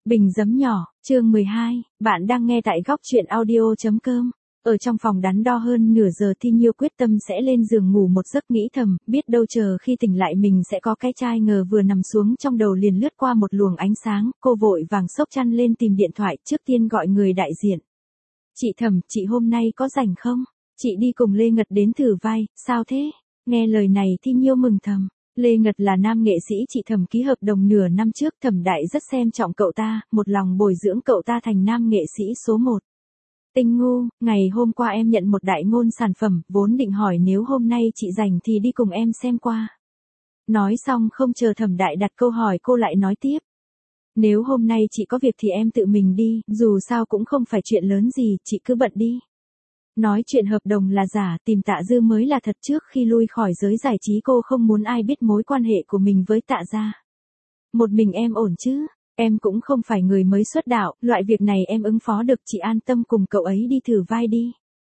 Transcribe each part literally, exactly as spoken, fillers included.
Bình giấm nhỏ, chương mười hai, bạn đang nghe tại góc truyện audio chấm com. Ở trong phòng đắn đo hơn nửa giờ Thi Nhiêu quyết tâm sẽ lên giường ngủ một giấc, nghĩ thầm, biết đâu chờ khi tỉnh lại mình sẽ có cái trai, ngờ vừa nằm xuống trong đầu liền lướt qua một luồng ánh sáng, cô vội vàng xốc chăn lên tìm điện thoại, trước tiên gọi người đại diện. Chị Thẩm, chị hôm nay có rảnh không? Chị đi cùng Lê Ngật đến thử vai, sao thế? Nghe lời này Thi Nhiêu mừng thầm. Lê Ngật là nam nghệ sĩ chị Thẩm ký hợp đồng nửa năm trước, Thẩm Đại rất xem trọng cậu ta, một lòng bồi dưỡng cậu ta thành nam nghệ sĩ số một. Tinh ngu, ngày hôm qua em nhận một đại ngôn sản phẩm, vốn định hỏi nếu hôm nay chị rảnh thì đi cùng em xem qua. Nói xong không chờ Thẩm Đại đặt câu hỏi cô lại nói tiếp. Nếu hôm nay chị có việc thì em tự mình đi, dù sao cũng không phải chuyện lớn gì, chị cứ bận đi. Nói chuyện hợp đồng là giả, tìm Tạ Dư mới là thật, trước khi lui khỏi giới giải trí cô không muốn ai biết mối quan hệ của mình với Tạ gia. Một mình em ổn chứ, em cũng không phải người mới xuất đạo, loại việc này em ứng phó được, chị an tâm cùng cậu ấy đi thử vai đi.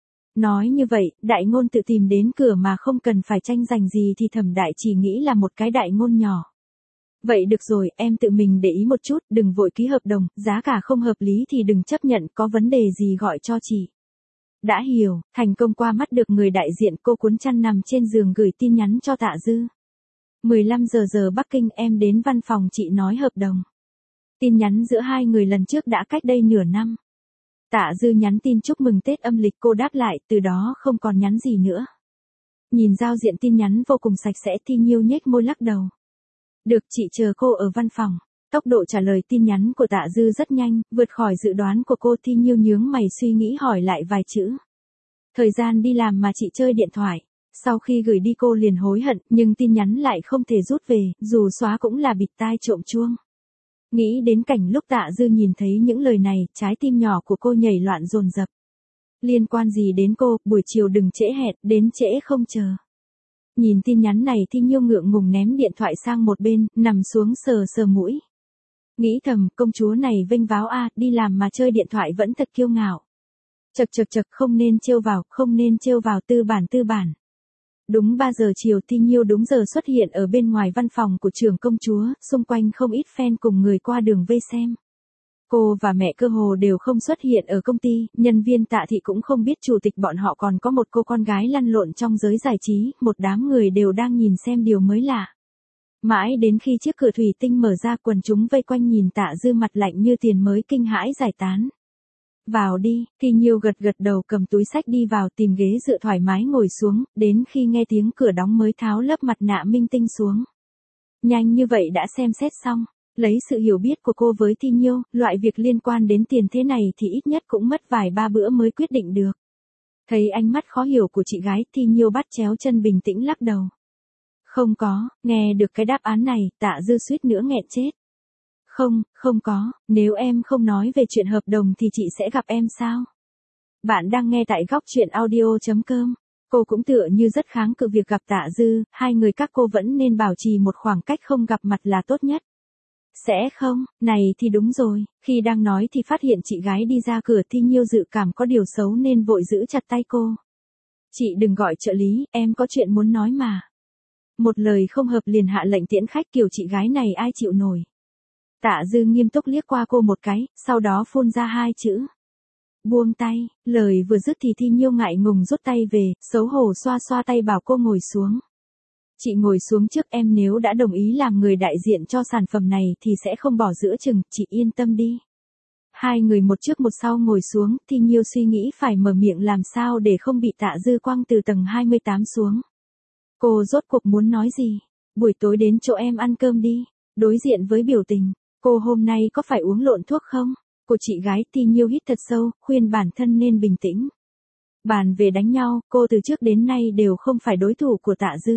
Nói như vậy, đại ngôn tự tìm đến cửa mà không cần phải tranh giành gì thì Thẩm Đại chỉ nghĩ là một cái đại ngôn nhỏ. Vậy được rồi, em tự mình để ý một chút, đừng vội ký hợp đồng, giá cả không hợp lý thì đừng chấp nhận, có vấn đề gì gọi cho chị. Đã hiểu, thành công qua mắt được người đại diện, cô cuốn chăn nằm trên giường gửi tin nhắn cho Tạ Dư. mười lăm giờ giờ Bắc Kinh, em đến văn phòng chị nói hợp đồng. Tin nhắn giữa hai người lần trước đã cách đây nửa năm. Tạ Dư nhắn tin chúc mừng Tết âm lịch, cô đáp lại, từ đó không còn nhắn gì nữa. Nhìn giao diện tin nhắn vô cùng sạch sẽ, Thi Nhiêu nhếch môi lắc đầu. Được, chị chờ cô ở văn phòng. Tốc độ trả lời tin nhắn của Tạ Dư rất nhanh, vượt khỏi dự đoán của cô. Thi Nhiêu nhướng mày suy nghĩ hỏi lại vài chữ. Thời gian đi làm mà chị chơi điện thoại. Sau khi gửi đi cô liền hối hận, nhưng tin nhắn lại không thể rút về, dù xóa cũng là bịt tai trộm chuông. Nghĩ đến cảnh lúc Tạ Dư nhìn thấy những lời này, trái tim nhỏ của cô nhảy loạn dồn dập. Liên quan gì đến cô, buổi chiều đừng trễ hẹn, đến trễ không chờ. Nhìn tin nhắn này Thi Nhiêu ngượng ngùng ném điện thoại sang một bên, nằm xuống sờ sờ mũi. Nghĩ thầm, công chúa này vênh váo a, đi làm mà chơi điện thoại vẫn thật kiêu ngạo. Chật chật chật, không nên trêu vào, không nên trêu vào, tư bản tư bản. Đúng ba giờ chiều Thi Nhiêu đúng giờ xuất hiện ở bên ngoài văn phòng của trưởng công chúa, xung quanh không ít fan cùng người qua đường vây xem. Cô và mẹ cơ hồ đều không xuất hiện ở công ty, nhân viên Tạ thị cũng không biết chủ tịch bọn họ còn có một cô con gái lăn lộn trong giới giải trí, một đám người đều đang nhìn xem điều mới lạ. Mãi đến khi chiếc cửa thủy tinh mở ra, quần chúng vây quanh nhìn Tạ Dư mặt lạnh như tiền mới kinh hãi giải tán. Vào đi, Thi Nhiêu gật gật đầu, cầm túi sách đi vào, tìm ghế dựa thoải mái ngồi xuống, đến khi nghe tiếng cửa đóng mới tháo lớp mặt nạ minh tinh xuống. Nhanh như vậy đã xem xét xong. Lấy sự hiểu biết của cô với Thi Nhiêu, loại việc liên quan đến tiền thế này thì ít nhất cũng mất vài ba bữa mới quyết định được. Thấy ánh mắt khó hiểu của chị gái, Thi Nhiêu bắt chéo chân bình tĩnh lắc đầu. Không có, nghe được cái đáp án này, Tạ Dư suýt nữa nghẹn chết. Không, không có, nếu em không nói về chuyện hợp đồng thì chị sẽ gặp em sao? Bạn đang nghe tại góc truyện audio chấm com. Cô cũng tựa như rất kháng cự việc gặp Tạ Dư, hai người các cô vẫn nên bảo trì một khoảng cách không gặp mặt là tốt nhất. Sẽ không, này thì đúng rồi, khi đang nói thì phát hiện chị gái đi ra cửa. Thi Nhiêu dự cảm có điều xấu nên vội giữ chặt tay cô. Chị đừng gọi trợ lý, em có chuyện muốn nói mà. Một lời không hợp liền hạ lệnh tiễn khách, kiểu chị gái này ai chịu nổi. Tạ Dư nghiêm túc liếc qua cô một cái, sau đó phun ra hai chữ. Buông tay, lời vừa dứt thì Thi Nhiêu ngại ngùng rút tay về, xấu hổ xoa xoa tay bảo cô ngồi xuống. Chị ngồi xuống trước, em nếu đã đồng ý làm người đại diện cho sản phẩm này thì sẽ không bỏ giữa chừng, chị yên tâm đi. Hai người một trước một sau ngồi xuống, Thi Nhiêu suy nghĩ phải mở miệng làm sao để không bị Tạ Dư quăng từ tầng hai mươi tám xuống. Cô rốt cuộc muốn nói gì? Buổi tối đến chỗ em ăn cơm đi. Đối diện với biểu tình, cô hôm nay có phải uống lộn thuốc không? Của chị gái. Thi Nhiêu hít thật sâu, khuyên bản thân nên bình tĩnh. Bàn về đánh nhau, cô từ trước đến nay đều không phải đối thủ của Tạ Dư.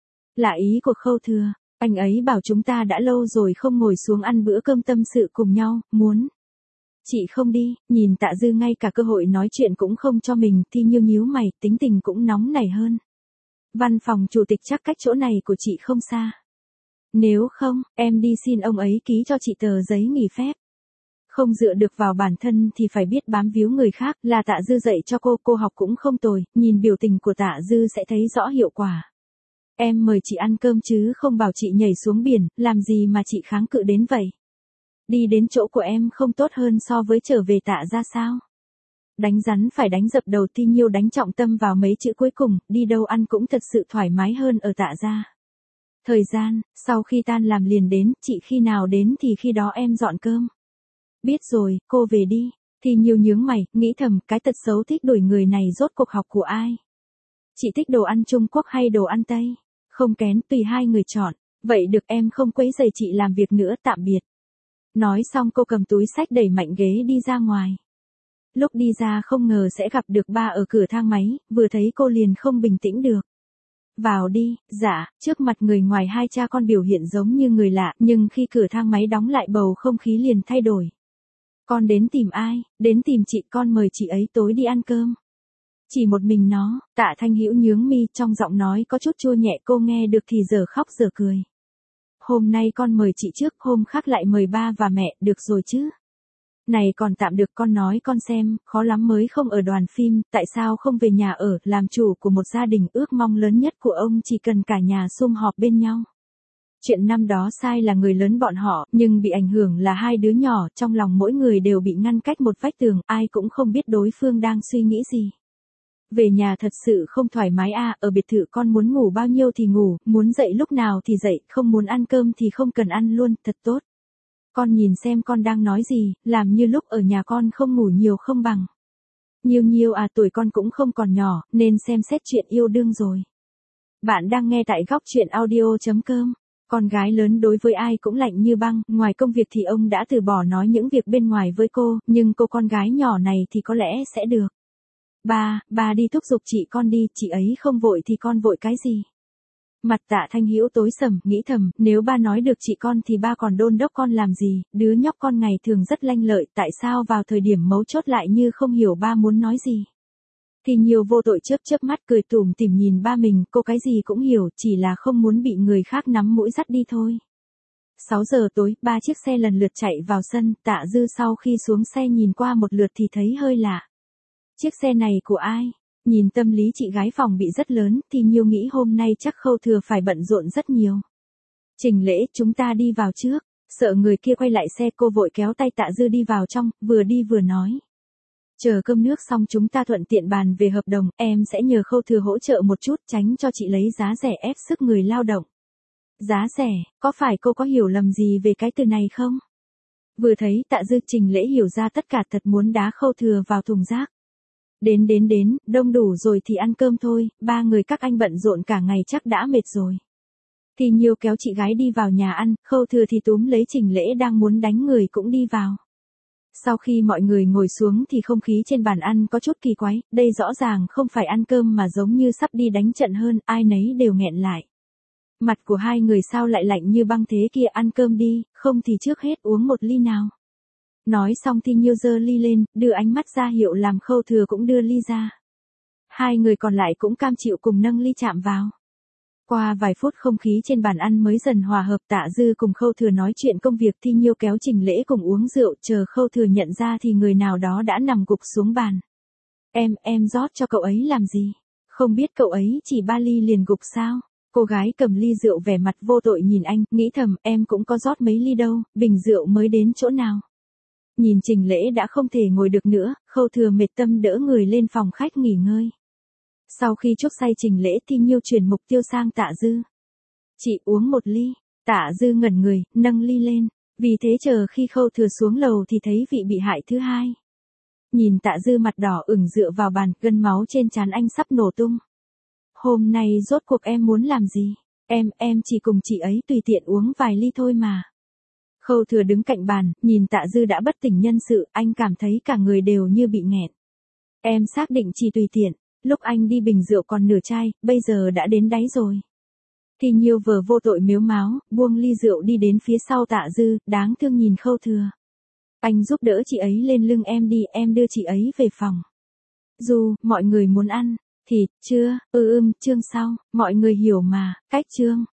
Là ý của Khâu Thừa, anh ấy bảo chúng ta đã lâu rồi không ngồi xuống ăn bữa cơm tâm sự cùng nhau, muốn. Chị không đi, nhìn Tạ Dư ngay cả cơ hội nói chuyện cũng không cho mình, Thi Nhiêu nhíu mày, tính tình cũng nóng nảy hơn. Văn phòng chủ tịch chắc cách chỗ này của chị không xa. Nếu không, em đi xin ông ấy ký cho chị tờ giấy nghỉ phép. Không dựa được vào bản thân thì phải biết bám víu người khác, là Tạ Dư dạy cho cô, cô học cũng không tồi, nhìn biểu tình của Tạ Dư sẽ thấy rõ hiệu quả. Em mời chị ăn cơm chứ không bảo chị nhảy xuống biển, làm gì mà chị kháng cự đến vậy? Đi đến chỗ của em không tốt hơn so với trở về Tạ ra sao? Đánh rắn phải đánh dập đầu, Ti Nhiêu đánh trọng tâm vào mấy chữ cuối cùng, đi đâu ăn cũng thật sự thoải mái hơn ở Tạ ra. Thời gian, sau khi tan làm liền đến, chị khi nào đến thì khi đó em dọn cơm. Biết rồi, cô về đi. Ti Nhiêu nhướng mày, nghĩ thầm, cái tật xấu thích đuổi người này rốt cuộc học của ai? Chị thích đồ ăn Trung Quốc hay đồ ăn Tây? Không kén, tùy hai người chọn. Vậy được, em không quấy rầy chị làm việc nữa, tạm biệt. Nói xong cô cầm túi xách đẩy mạnh ghế đi ra ngoài. Lúc đi ra không ngờ sẽ gặp được ba ở cửa thang máy, vừa thấy cô liền không bình tĩnh được. Vào đi. Dạ. Trước mặt người ngoài hai cha con biểu hiện giống như người lạ, nhưng khi cửa thang máy đóng lại bầu không khí liền thay đổi. Con đến tìm ai? Đến tìm chị, con mời chị ấy tối đi ăn cơm. Chỉ một mình nó. Tạ Thanh Hữu nhướng mi, trong giọng nói có chút chua nhẹ, cô nghe được thì giờ khóc giờ cười. Hôm nay con mời chị trước, hôm khác lại mời ba và mẹ, được rồi chứ? Này còn tạm được, con nói con xem, khó lắm mới không ở đoàn phim, tại sao không về nhà ở, làm chủ của một gia đình, ước mong lớn nhất của ông chỉ cần cả nhà sum họp bên nhau. Chuyện năm đó sai là người lớn bọn họ, nhưng bị ảnh hưởng là hai đứa nhỏ, trong lòng mỗi người đều bị ngăn cách một vách tường, ai cũng không biết đối phương đang suy nghĩ gì. Về nhà thật sự không thoải mái à, ở biệt thự con muốn ngủ bao nhiêu thì ngủ, muốn dậy lúc nào thì dậy, không muốn ăn cơm thì không cần ăn luôn, thật tốt. Con nhìn xem con đang nói gì, làm như lúc ở nhà con không ngủ nhiều không bằng. Nhiêu Nhiêu à, tuổi con cũng không còn nhỏ, nên xem xét chuyện yêu đương rồi. Bạn đang nghe tại góc chuyện audio chấm com. Con gái lớn đối với ai cũng lạnh như băng, ngoài công việc thì ông đã từ bỏ nói những việc bên ngoài với cô, nhưng cô con gái nhỏ này thì có lẽ sẽ được. Ba, ba đi thúc giục chị con đi, chị ấy không vội thì con vội cái gì? Mặt Tạ Thanh Hữu tối sầm, nghĩ thầm, nếu ba nói được chị con thì ba còn đôn đốc con làm gì, đứa nhóc con ngày thường rất lanh lợi, tại sao vào thời điểm mấu chốt lại như không hiểu ba muốn nói gì. Thì nhiều vô tội chớp chớp mắt cười tủm tỉm nhìn ba mình, cô cái gì cũng hiểu, chỉ là không muốn bị người khác nắm mũi dắt đi thôi. sáu giờ tối, ba chiếc xe lần lượt chạy vào sân, Tạ Dư sau khi xuống xe nhìn qua một lượt thì thấy hơi lạ. Chiếc xe này của ai? Nhìn tâm lý chị gái phòng bị rất lớn, thì Nhiêu nghĩ hôm nay chắc Khâu Thừa phải bận rộn rất nhiều. Trình Lễ, chúng ta đi vào trước. Sợ người kia quay lại xe, cô vội kéo tay Tạ Dư đi vào trong, vừa đi vừa nói. Chờ cơm nước xong chúng ta thuận tiện bàn về hợp đồng, em sẽ nhờ Khâu Thừa hỗ trợ một chút, tránh cho chị lấy giá rẻ ép sức người lao động. Giá rẻ, có phải cô có hiểu lầm gì về cái từ này không? Vừa thấy Tạ Dư, Trình Lễ hiểu ra tất cả, thật muốn đá Khâu Thừa vào thùng rác. Đến đến đến, đông đủ rồi thì ăn cơm thôi, ba người các anh bận rộn cả ngày chắc đã mệt rồi. Thì Nhiêu kéo chị gái đi vào nhà ăn, Khâu Thừa thì túm lấy Trình Lễ đang muốn đánh người cũng đi vào. Sau khi mọi người ngồi xuống thì không khí trên bàn ăn có chút kỳ quái, đây rõ ràng không phải ăn cơm mà giống như sắp đi đánh trận hơn, ai nấy đều nghẹn lại. Mặt của hai người sao lại lạnh như băng thế kia, ăn cơm đi, không thì trước hết uống một ly nào. Nói xong thì Nhiêu giơ ly lên, đưa ánh mắt ra hiệu làm Khâu Thừa cũng đưa ly ra. Hai người còn lại cũng cam chịu cùng nâng ly chạm vào. Qua vài phút không khí trên bàn ăn mới dần hòa hợp, Tạ Dư cùng Khâu Thừa nói chuyện công việc, Thi Nhiêu kéo Trình Lễ cùng uống rượu, chờ Khâu Thừa nhận ra thì người nào đó đã nằm gục xuống bàn. Em, em rót cho cậu ấy làm gì? Không biết cậu ấy chỉ ba ly liền gục sao? Cô gái cầm ly rượu vẻ mặt vô tội nhìn anh, nghĩ thầm, em cũng có rót mấy ly đâu, bình rượu mới đến chỗ nào. Nhìn Trình Lễ đã không thể ngồi được nữa, Khâu Thừa mệt tâm đỡ người lên phòng khách nghỉ ngơi. Sau khi chuốc say Trình Lễ, Thi Nhiêu chuyển mục tiêu sang Tạ Dư. Chị uống một ly. Tạ Dư ngẩn người, nâng ly lên. Vì thế chờ khi Khâu Thừa xuống lầu thì thấy vị bị hại thứ hai. Nhìn Tạ Dư mặt đỏ ửng dựa vào bàn, gân máu trên trán anh sắp nổ tung. Hôm nay rốt cuộc em muốn làm gì? Em, em chỉ cùng chị ấy tùy tiện uống vài ly thôi mà. Khâu Thừa đứng cạnh bàn, nhìn Tạ Dư đã bất tỉnh nhân sự, anh cảm thấy cả người đều như bị nghẹt. Em xác định chỉ tùy tiện, lúc anh đi bình rượu còn nửa chai, bây giờ đã đến đáy rồi. Thì Nhiêu vờ vô tội mếu máo, buông ly rượu đi đến phía sau Tạ Dư, đáng thương nhìn Khâu Thừa. Anh giúp đỡ chị ấy lên lưng em đi, em đưa chị ấy về phòng. Dù, mọi người muốn ăn, thịt, chưa, ừ ưm, chương sau, mọi người hiểu mà, cách chương.